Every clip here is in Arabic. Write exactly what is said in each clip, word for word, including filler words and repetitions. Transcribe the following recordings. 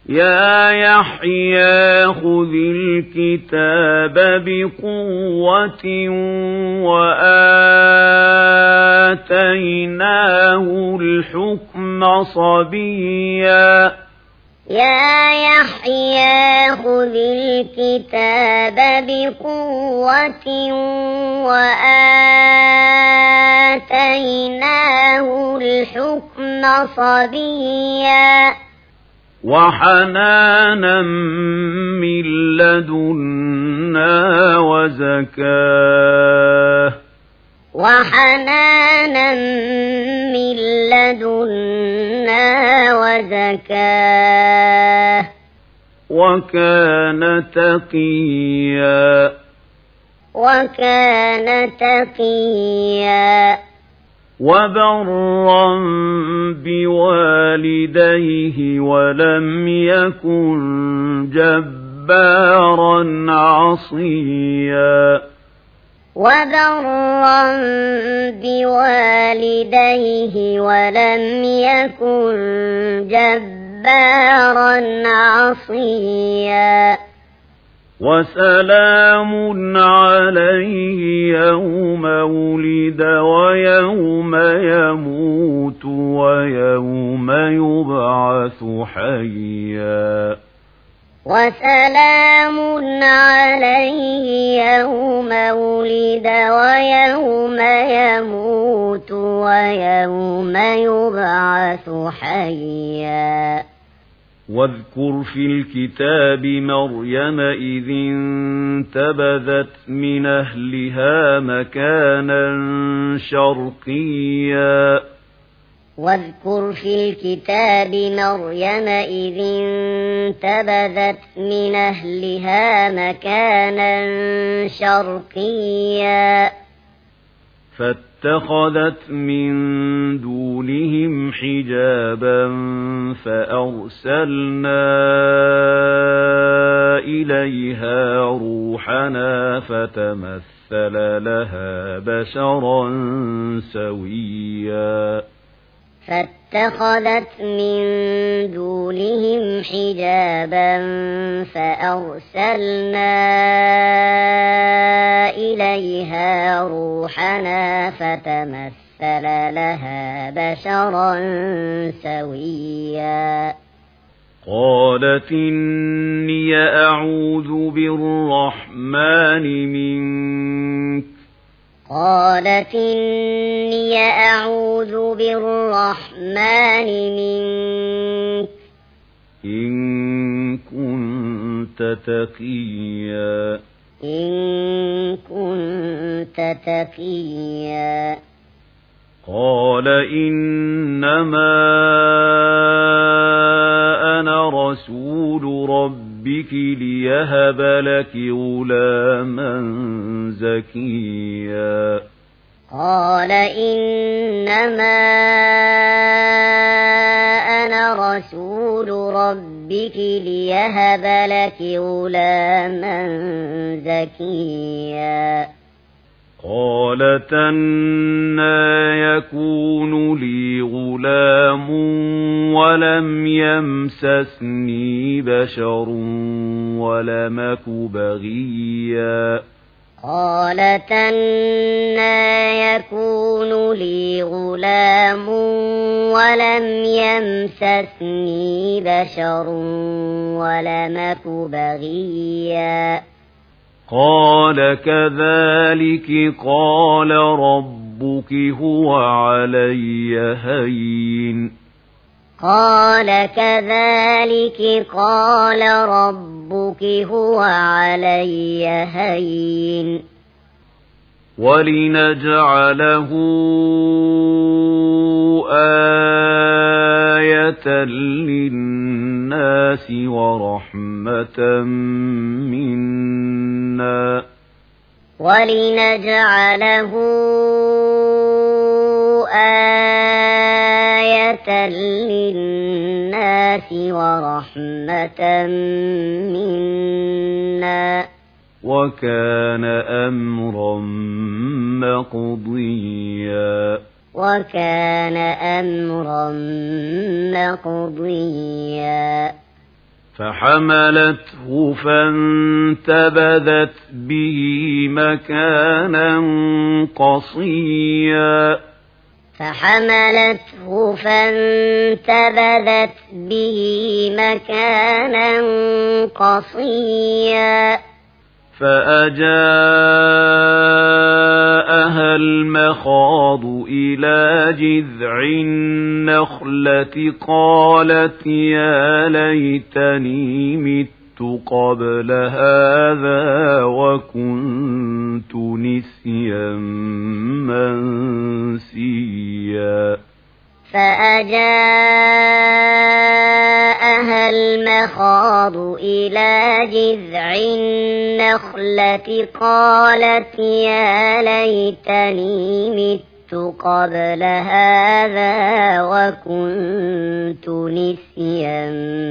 يا يحيى خذ الكتاب بقوة وآتيناه الحكم صبيا يا يحيى خذ الكتاب بقوة وآتيناه الحكم صبيا وحنانا من لدنا وزكاه وحنانا من لدنا وزكاه وكان تقيا وكان تقيا وبرا بوالديه ولم يكن جبارا عصيا وبرا بوالديه ولم يكن جبارا عصيا وسلام عليه يوم ولد ويوم يموت ويوم يبعث حيا وسلام عليه يوم ولد ويوم يموت ويوم يبعث حيا واذكر في الكتاب مريم إذ انتبذت من أهلها مكانا شرقيا واذكر في الكتاب مريم إذ انتبذت من أهلها مكانا شرقيا فاتخذت من دونهم حجابا فأرسلنا إليها روحنا فتمثل لها بشرا سويا فاتخذت من دونهم حجابا فأرسلنا إليها روحنا فتمثل لها بشرا سويا قالت إني أعوذ بالرحمن منك قالت إني أعوذ بالرحمن منك إن كنت تقيا إن كنت تقيا قال إنما أنا رسول ربك ليهب لك غلاما زكيا قال إنما أنا رسول ربك ليهب لك غلاما زكيا قالت أنى يكون لي غلام ولم يمسسني بشر ولم أك بغيا قالت أنى يكون لي غلام ولم يمسسني بشر ولم أك بغيا قال كذلك قال ربك هو علي هين قال كذلك قال ربك هو علي هين ولنجعله آية للناس ورحمة منا ولنجعله آية للناس ورحمة منا وكان أمرا مقضيا وكان أمرا مقضيا فحملته فانتبذت به مكانا قصيا فحملته فانتبذت به مكانا قصيا فأجاءها المخاض إلى جذع النخلة قالت يا ليتني مت قبل هذا وكنت نسيا منسيا فأجاءها المخاض إلى جذع النخلة قالت يا ليتني مت قبل هذا وكنت نسيا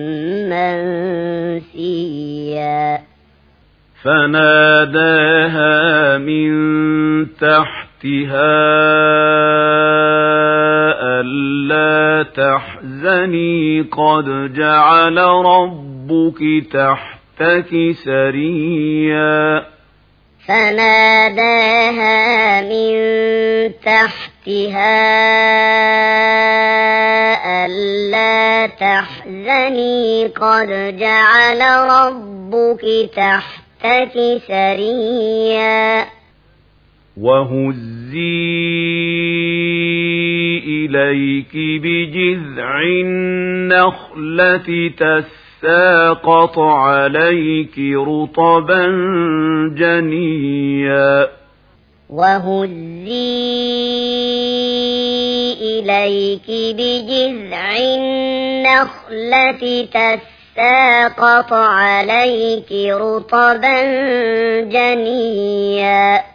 منسيا فناداها من تحتها ألا تحزني قد جعل ربك تحتك سريا فناداها من تحتها ألا تحزني قد جعل ربك تحتك سريا وهزي إليك بجذع النخلة تساقط عليك رطبا جنيا وهزي إليك بجذع النخلة تساقط عليك رطبا جنيا